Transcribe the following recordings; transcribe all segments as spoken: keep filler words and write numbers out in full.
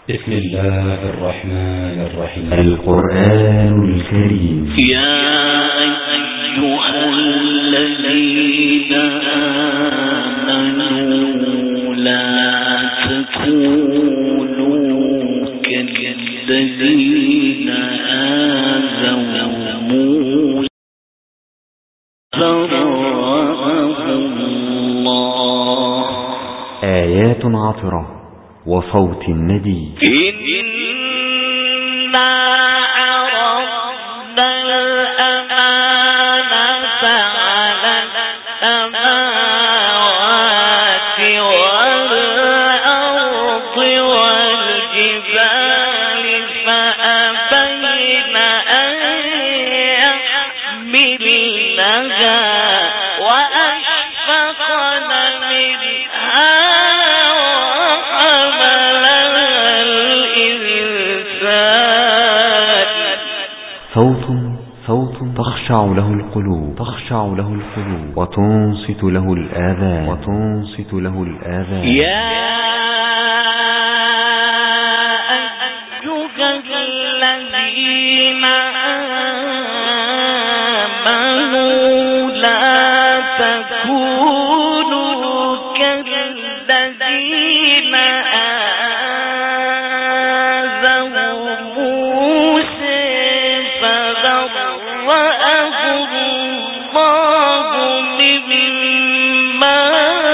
بسم الله الرحمن الرحيم. القرآن الكريم. يا أيها الذين آمنوا لا تكونوا كالذين آذوا موسى فبرأه الله. آيات عطرة وصوت النبي. إنا عرضنا الأمانة على السماوات والأرض والجبال فأبين أن يحملنها وأشفقن منها صوت صوت تخشع له القلوب تخشع له القلوب وتنصت له الآذان وتنصت له الآذان. يا أيها الذين آمنوا لا تكونوا كالذين آذوا موسى فبرأه الله مما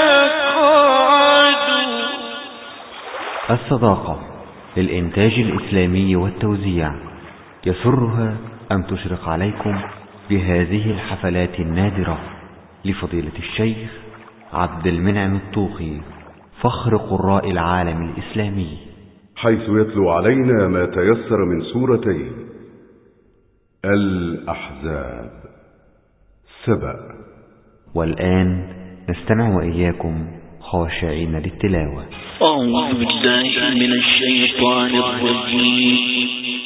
قالوا. الصداقة للإنتاج الإسلامي والتوزيع يسرها أن تشرق عليكم بهذه الحفلات النادرة لفضيلة الشيخ عبد المنعم الطوخي فخر قراء العالم الإسلامي، حيث يتلو علينا ما تيسر من سورتين الأحزاب سبأ. والآن نستمع وإياكم خاشعين للتلاوة. أعوذ بالله من الشيطان الرجيم.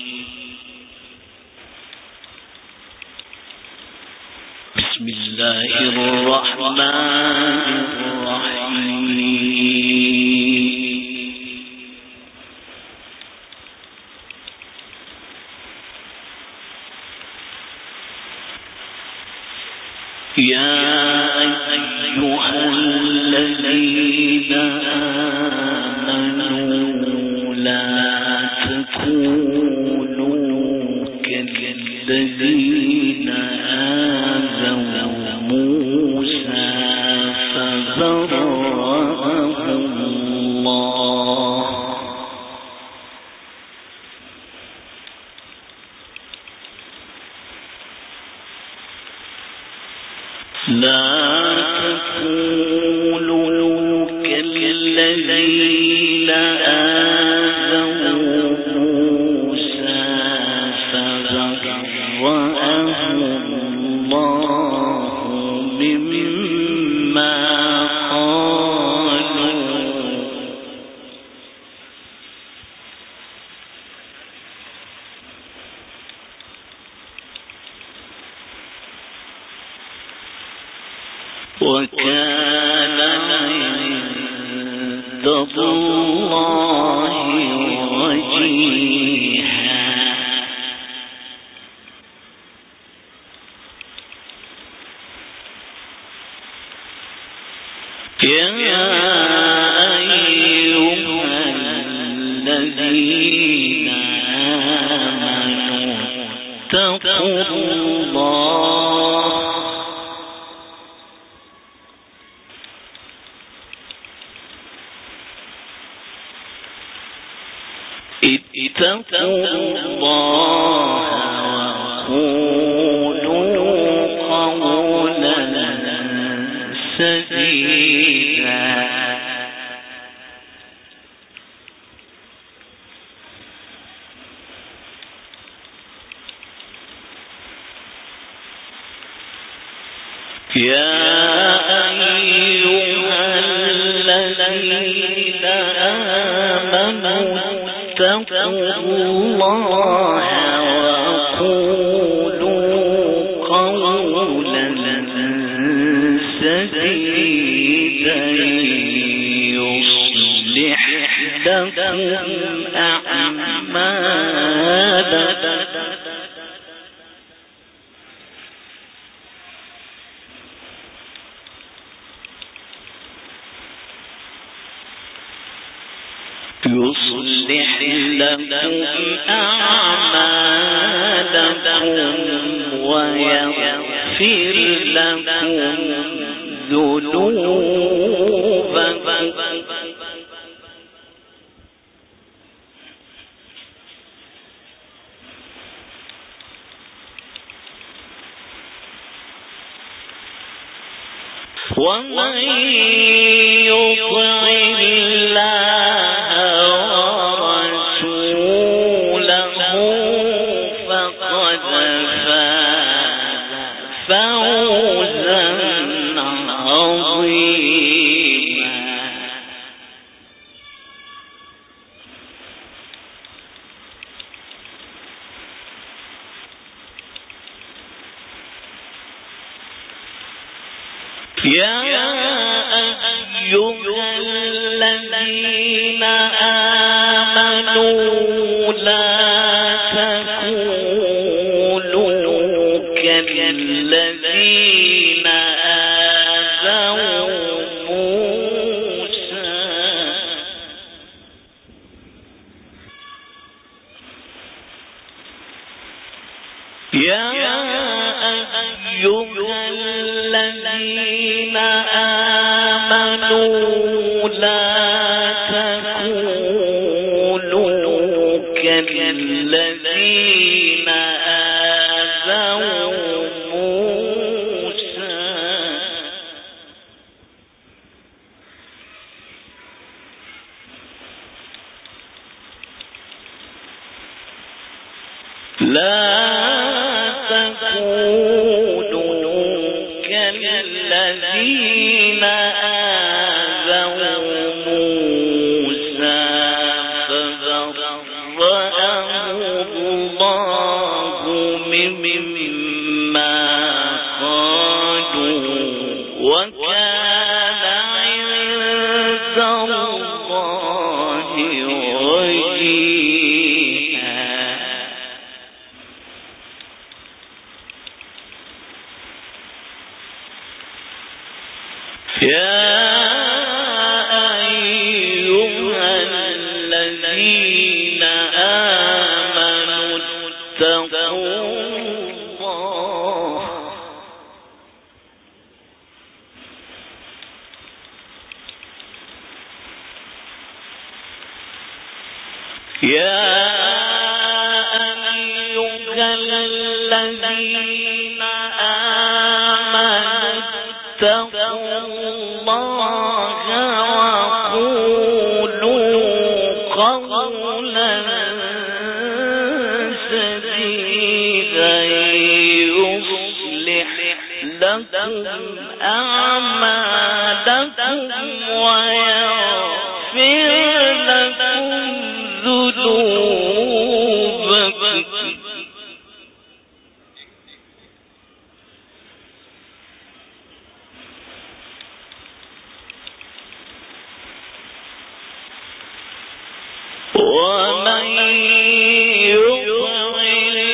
بسم الله الرحمن الرحيم. يا أيها الذين آمنوا لا تكونوا كالذين آذوا موسى فبرأه الله. لا تكونوا كالذين آذوا موسى فبرأه الله مما قالوا. وكان عند الله وجيها. يا أيها الذين آمنوا اتقوا الله اتقوا الله وقولوا قولا سديدا. يا أيها الذين آمنوا اتقوا الله وقولوا قولا سديدا يصلح لكم يصلح لكم أعمالكم ويغفر لكم ذنوبكم ومن يطع الله ورسوله فقد فاز فوزا عظيما. يا أيها الذين آمنوا لا تكونوا كالذين آذوا موسى يا أيها الذين آمنوا لا تكونوا كالذين آذوا موسى لا تكونوا كالذين آذوا موسى فبرأه الله مما قالوا وكان عند الله وجيها. يا أيها الذين آمنوا اتقوا الله يا أيها الذين آمنوا اتقوا الله وقولوا قولا سديدا يصلح لكم أعمالكم ويغفر لكم ذنوبكم ومن يطع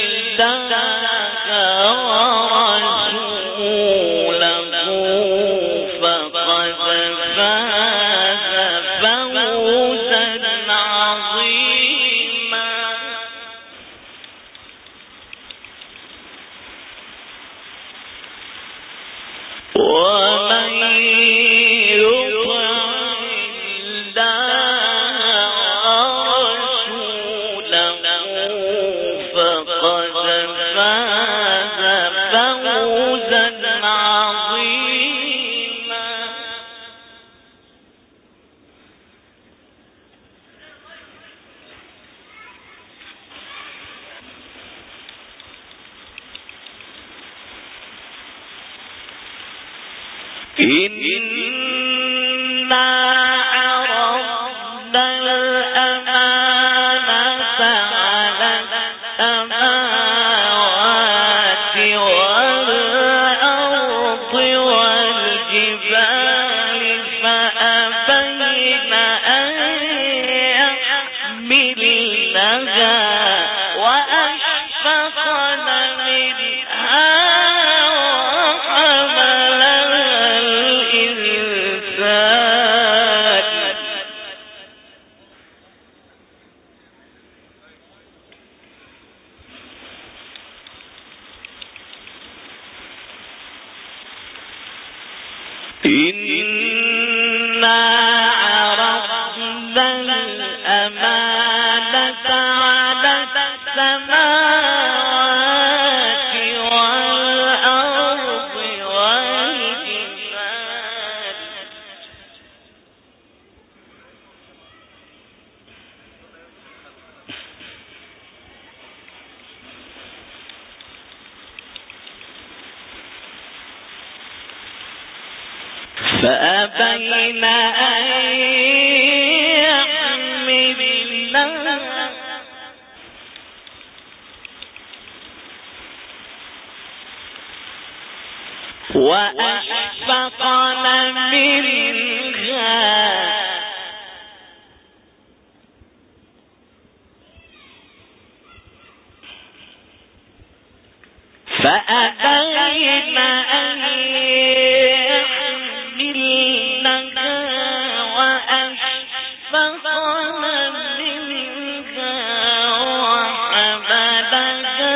الله ورسوله فقد فاز فوزا عظيما. ومن يطع إنا عرضنا الأمانة على السماوات والأرض والجبال فأبين أن يحملنها وأشفقن منها وحملها الإنسان إنا عرضنا الأمانة على السماوات والأرض والجبال فأبين أن يحملنها وأشفقن منها فأبين أن يحملنها وأشفقن منها وحملها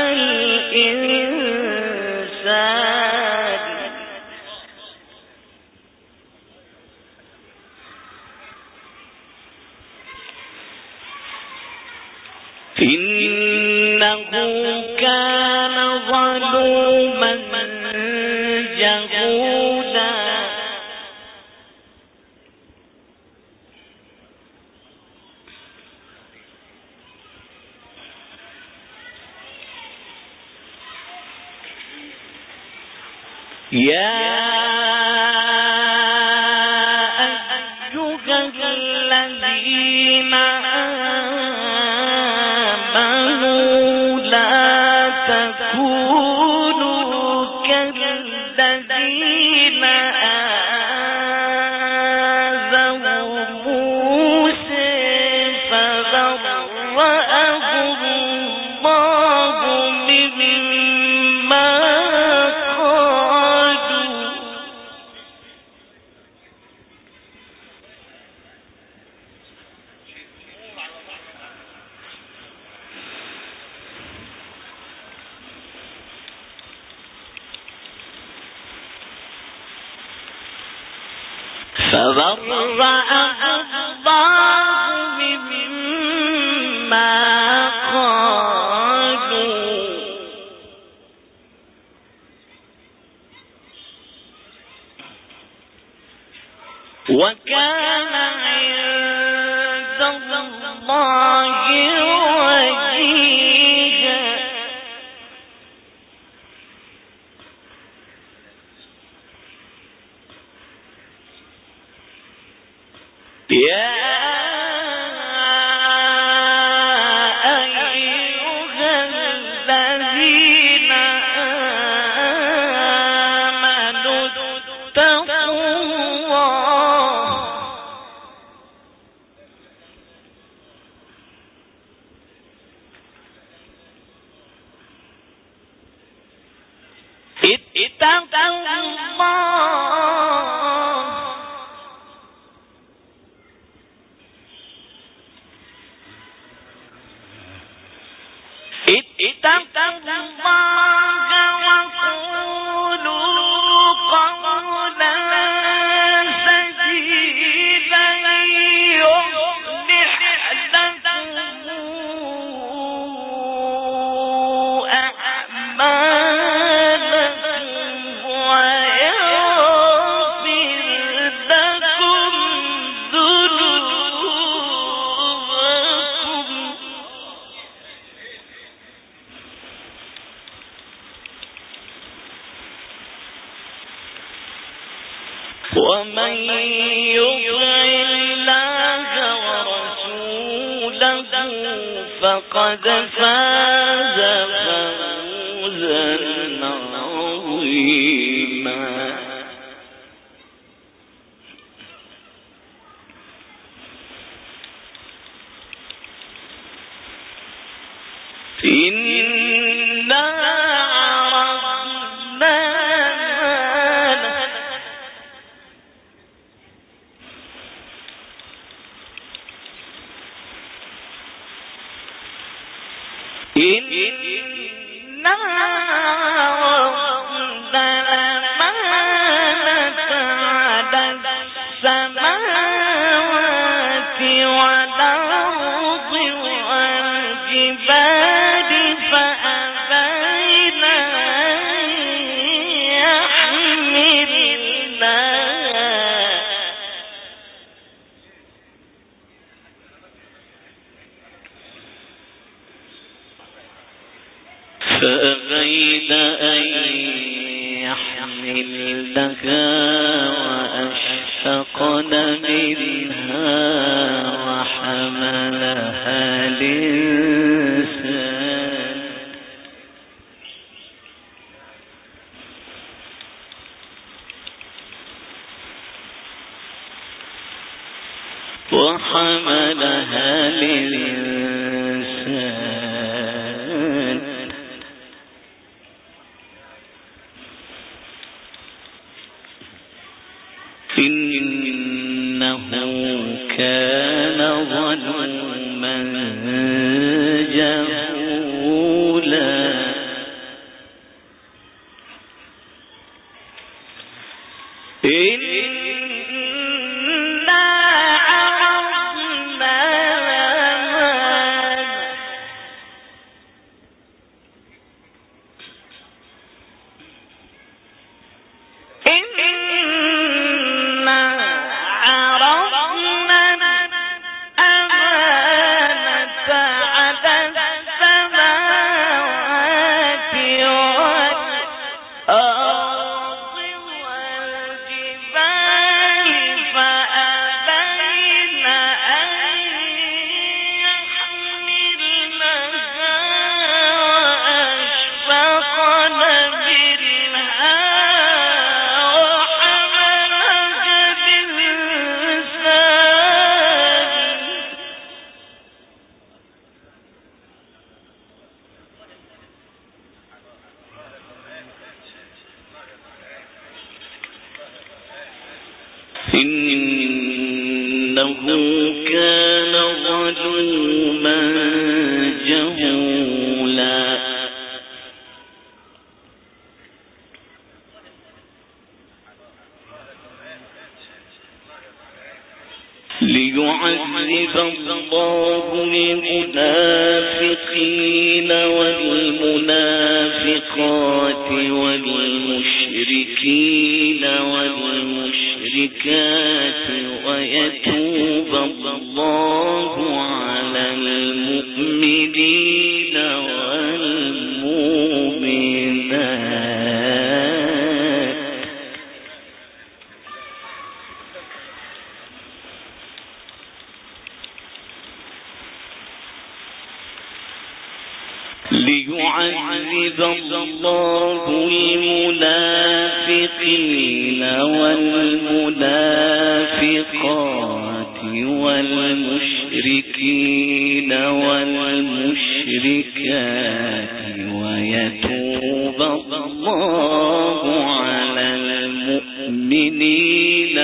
الإنسان إنه كان ظلوما جهولا يا أيها الذين آمنوا لا تكونوا كالذين آذوا موسى فبرأه الله مما قالوا فبرأه الله مما قالوا وكان عند الله وجيها يا أيها الذين آمنوا اتقوا الله اتقوا الله اتقوا الله وقولوا قولا سديدا يصلح لكم أعمالكم ويغفر لكم ذنوبكم ومن يطع الله ورسوله فقد فاز فوزا عظيما إنا عرضنا إنا عرضنا لها وأشفقن منها وحملها الإنسان وحملها الإنسان إنه كان ظلوما جهولا إنه كان ظلوما جهولا ليعذب الله المنافقين والمنافقات والمشركين والمشركات ويتوب الله على المؤمنين والمؤمنات ليعذب الله المنافقين والمنافقات والمشركين والمشركات ويتوب الله على المؤمنين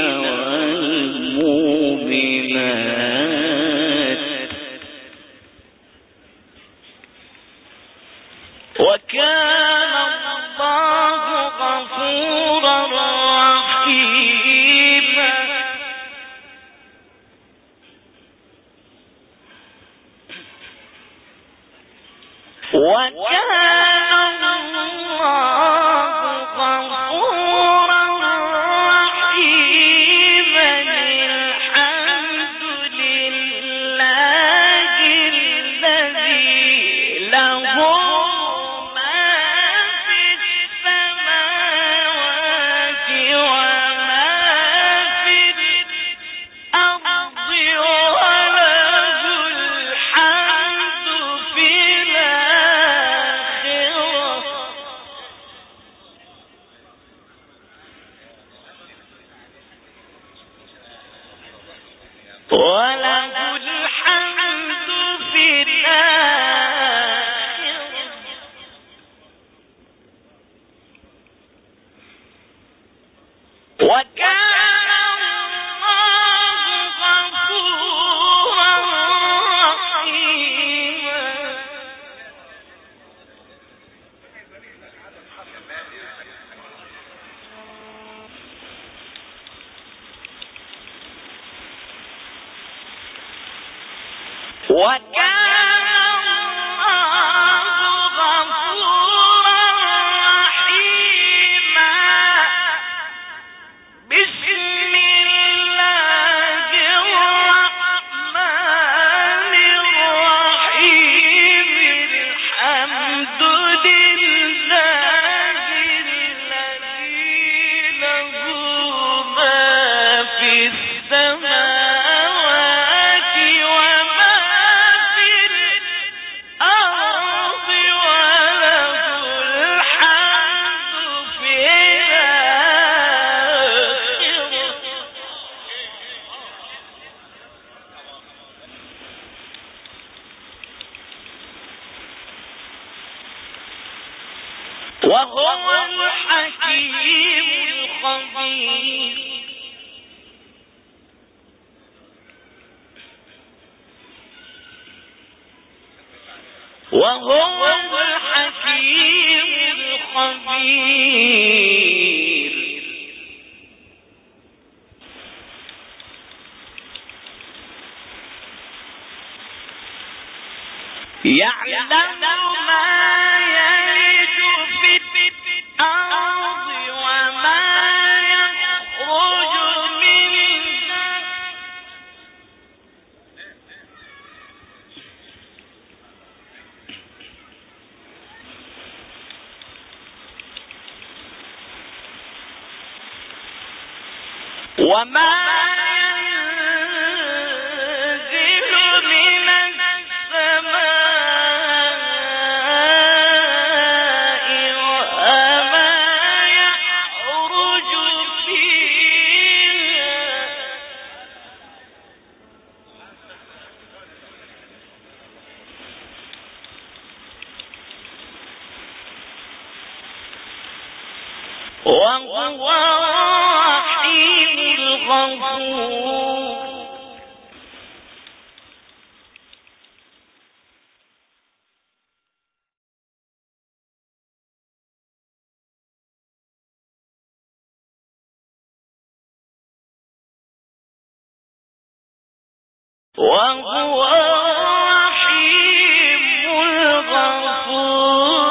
والمؤمنات وكان الله غفورا رحيما وكان الله غفورا رحيما الحمد لله الذي له وله الحمد في الآخرة وكان الله غفورا رحيما وكان الله غفورا رحيما بسم الله الرحمن الرحيم الحمد لله الذي وهو الحكيم الخبير. يعلم ما يلج في الأرض وما يخرج منها وما ينزل من السماء وما يعرج فيها وهو الرحيم الغفور. وهو الرحيم الغفور.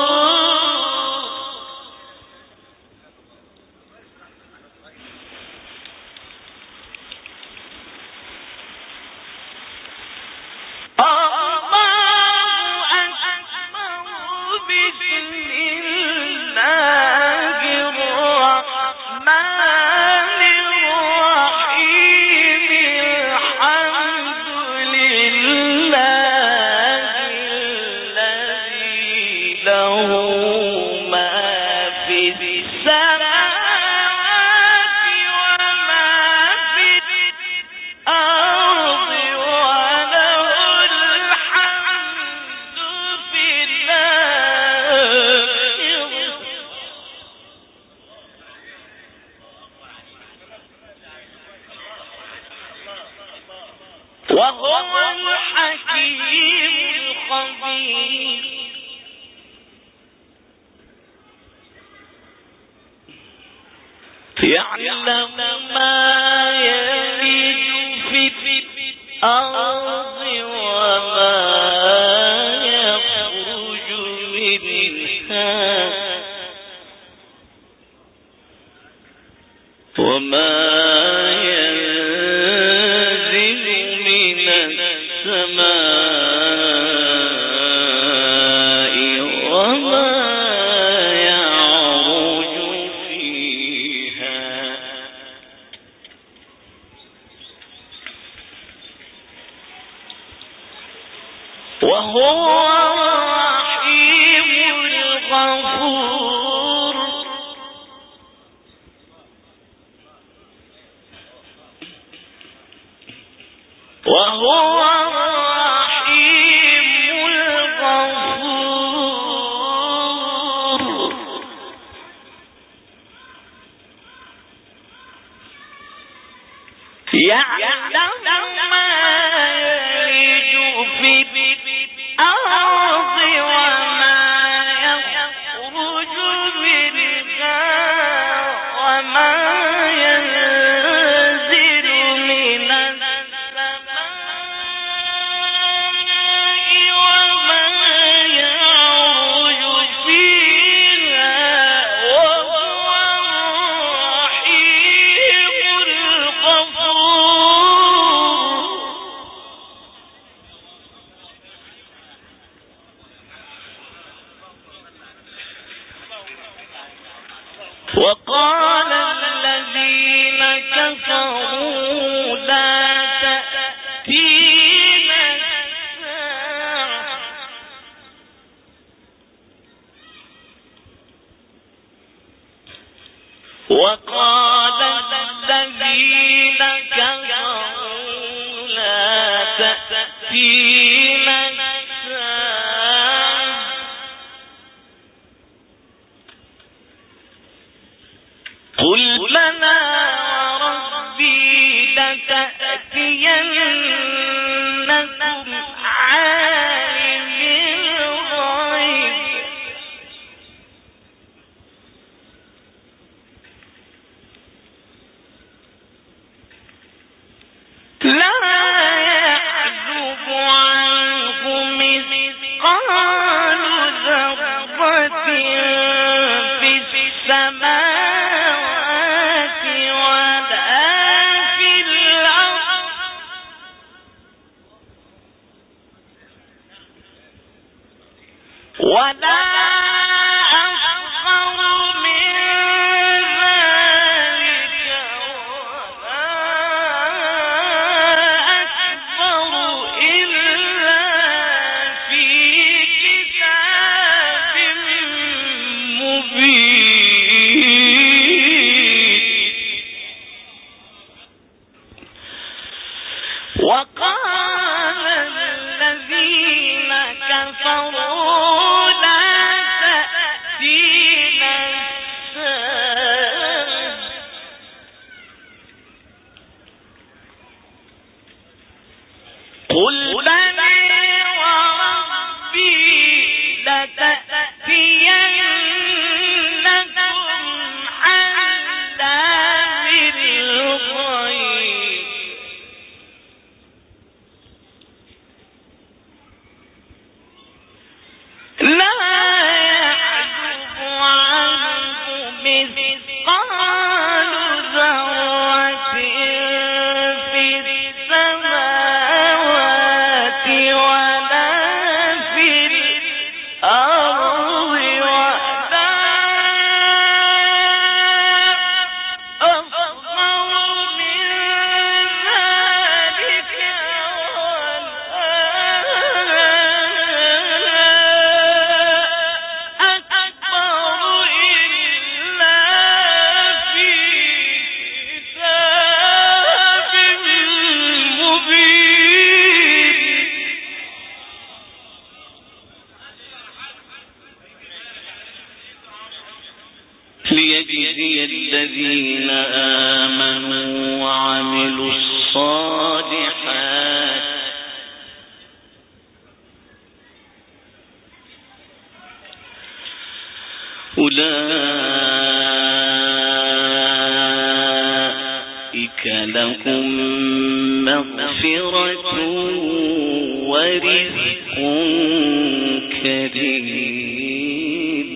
وهو الحكيم الخبير. يعلم ما يلج في الأرض وما يخرج منها وما ينزل من السماء وما يعرج فيها وهو الرحيم الغفور. وهو الرحيم الغفور. يعلم ما يلج في الأرض وما يخرج منها وما ينزل من السماء وما يعرج فيها وهو الرحيم الغفور. وقال الذين كفروا لا تأتينا الساعة وقال الذين كفروا لا تأتينا الساعة قل بلى وربي لتأتينكم عالم الغيب آمنوا وعملوا الصالحات أولئك لهم مغفرة ورزق كريم.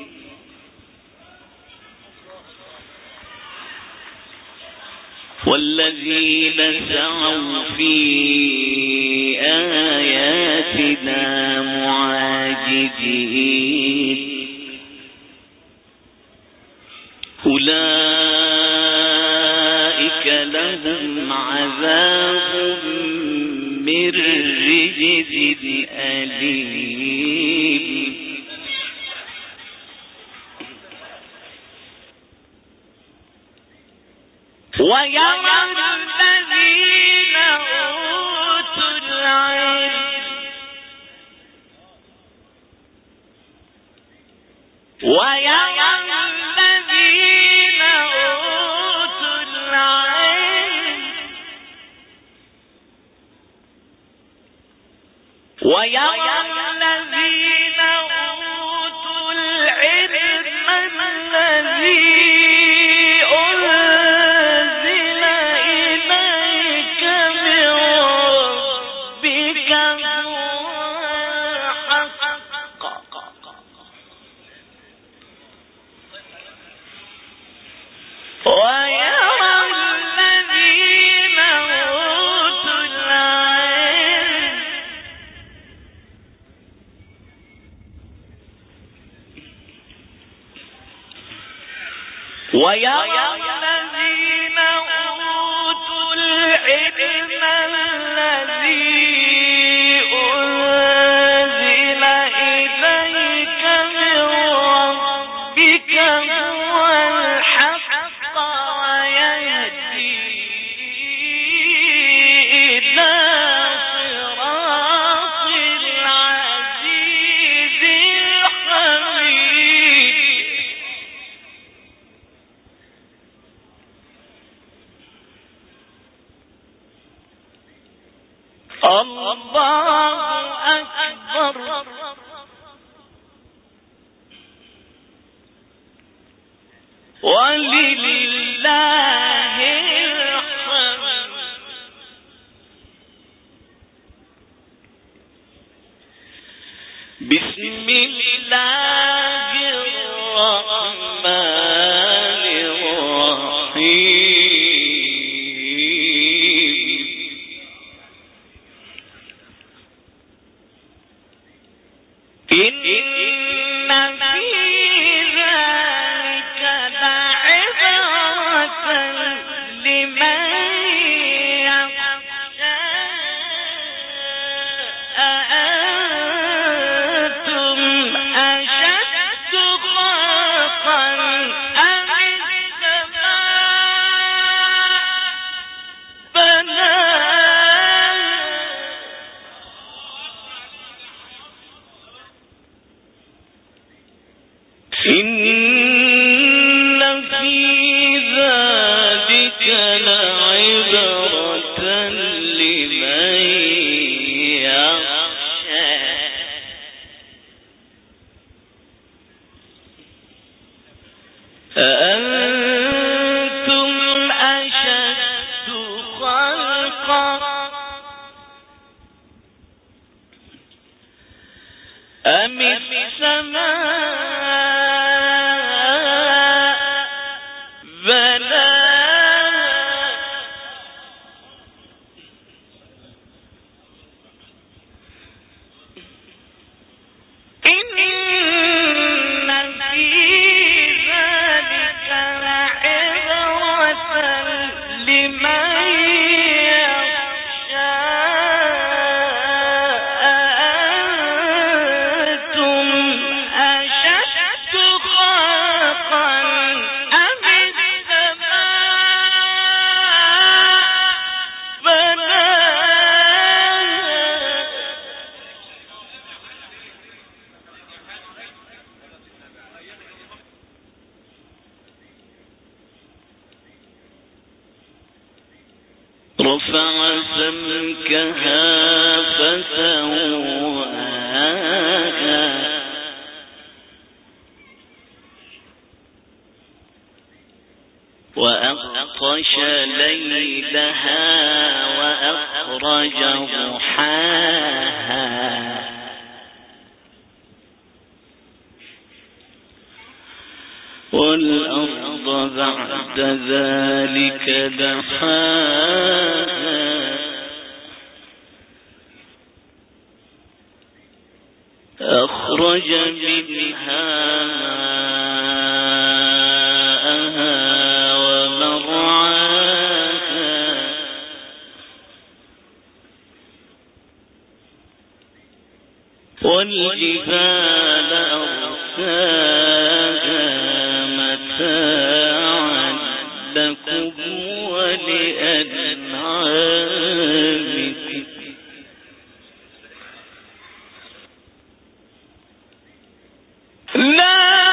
والذين سعوا في آياتنا معاجزين أولئك لهم عذاب من رجز أليم. ويرى الذين أوتوا العلم ويرى الذين أوتوا العلم ويرى الذين أوتوا العلم الذي أنزل إليك من ربك هو الحق ويرى الذين أوتوا العلم ويرى الذين أوتوا العلم الذي أنزل إليك من ربك هو الحق ويهدي إلى صراط العزيز الحميد. الله أكبر. ولله الحمد. بسم الله الرحمن الرحيم. إن في ذلك لعبرة لمن يخشى. أأنتم أشد خلقا أم السماء بناها إن في ذلك لعبرة لمن يخشى. أأنتم أشد خلقا أم السماء رفع سمكها فسواها وأغطش ليلها وأخرج ضحاها والأرض بعد ذلك دحاها أخرج منها ماءها ومرعاها والجبال أرساها متاعا لكم ولأنعامكم لا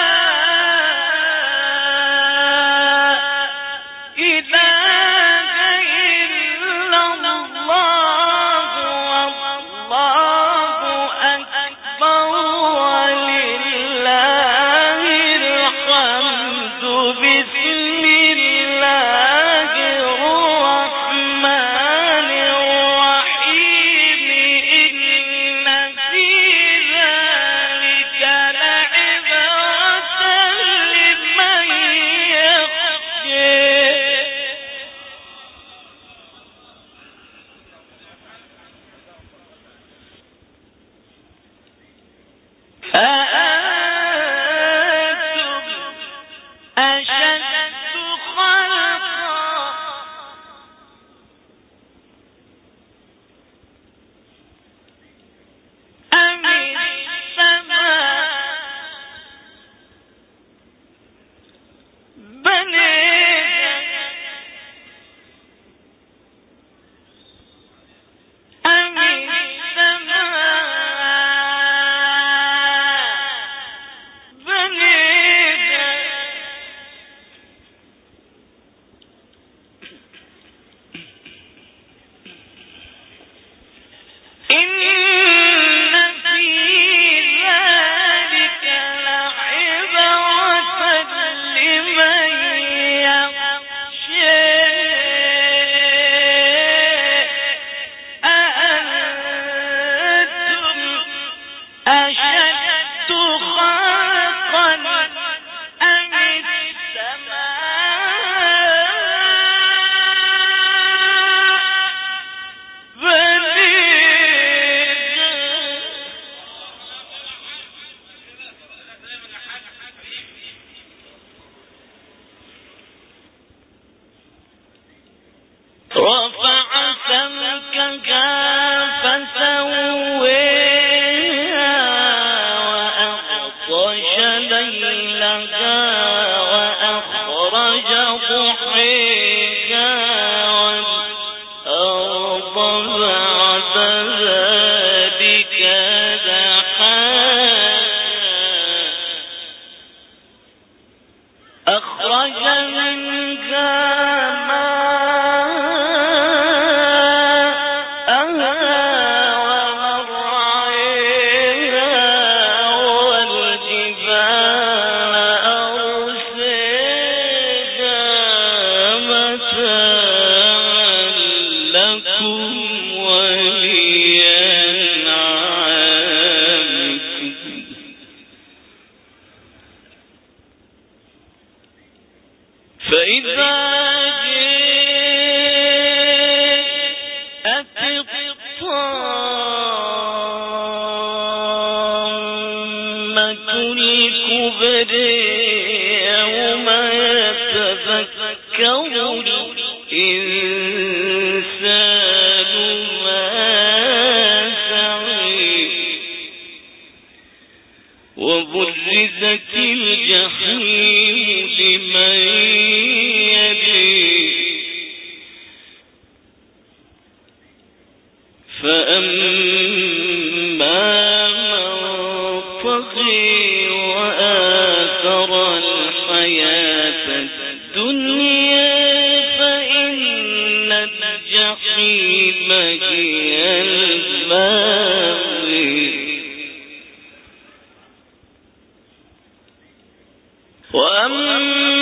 وبرزت الجحيم لمن يلي فأما من طغي وآثر الحياة الدنيا فإن الجحيم مجيء المغرب وأما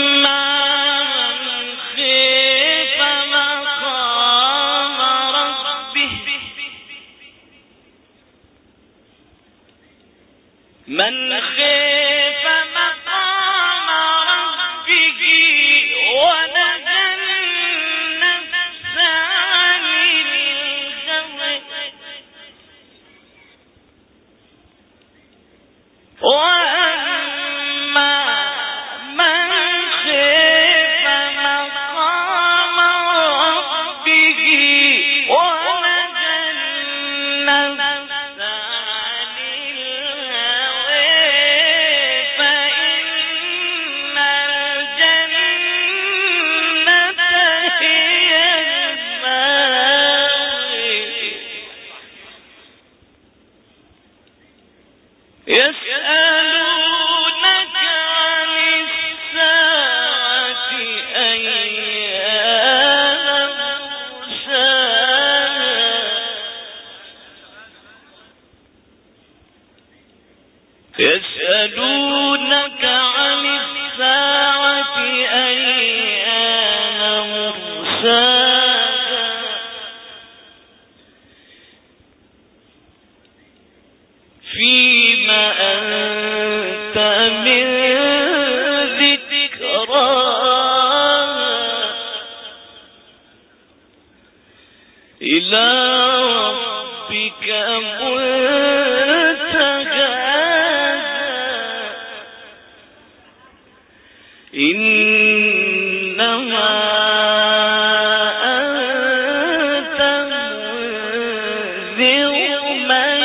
من خيف مقام ربه من خيف مقام ربه ونهى النفس عن الهوى وأما من خيف مقام ربه ونهى النفس عن الهوى فإن الجنة هي المأوى يسألونك عن الساعة أيان مرساها يسألونك عن الساعة أيان مرساها فيما أنت من ذكراها إلى ربك منتهاها إنما أنت منذر من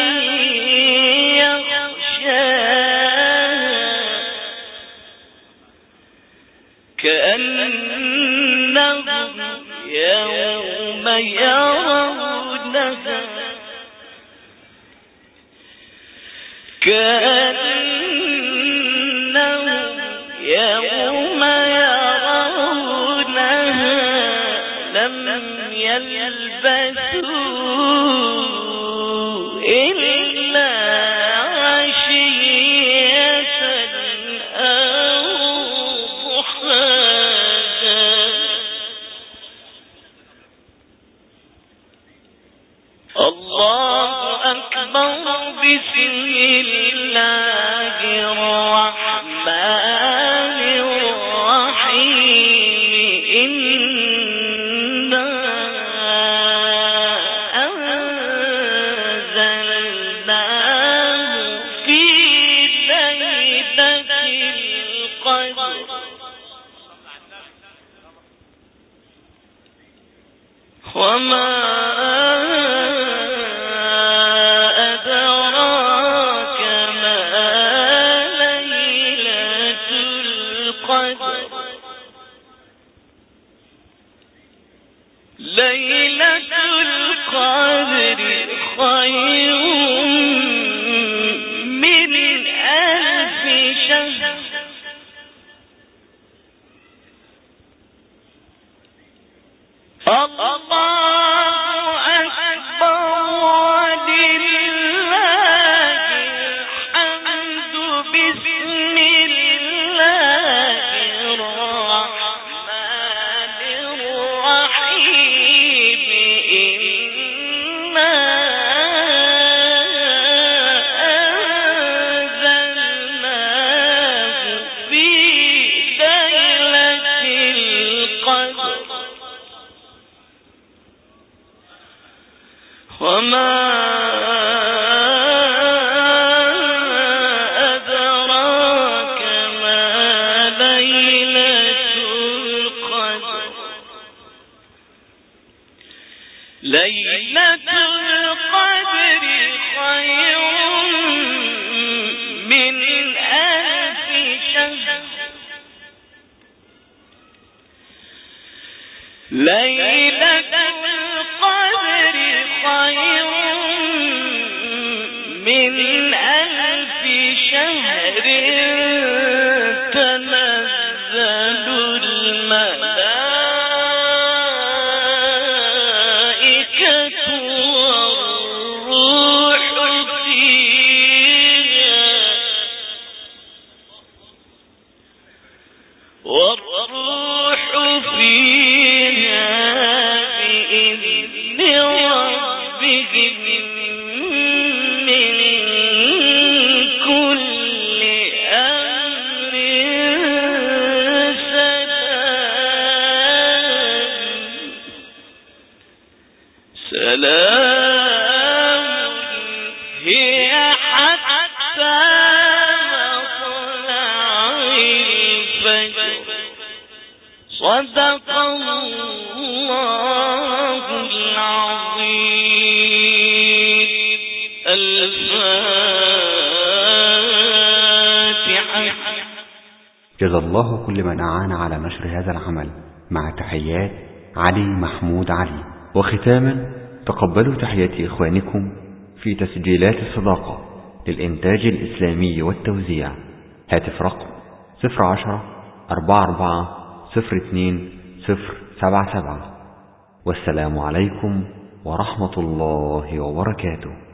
كأنهم يوم يرونها كأنهم يوم يرونها لم يلبثوا إلا عشية أو الله أكبر بسم الله الرحمن الرحيم إنا أنزلناه في ليلة القدر وما أدراك ما ليلة القدر ليلة القدر خير من ألف شهر الله أكبر ولله الحمد بسم الله الرحمن الرحيم إنا أنزلناه في ليلة القدر وما أدراك ما ليلة القدر ليلة القدر خير من ألف شهر ليلة القدر خير من ألف شهر تنزل الملائكة سلام هي حتى مطلع الفجر صدق الله العظيم. الفاتحة. جزا الله كل من أعان على نشر هذا العمل، مع تحيات علي محمود علي. وختاما تقبلوا تحيات إخوانكم في تسجيلات الصداقة للإنتاج الإسلامي والتوزيع. هاتف رقم صفر عشرة أربعة أربعة صفر اثنين صفر سبعة سبعة. والسلام عليكم ورحمة الله وبركاته.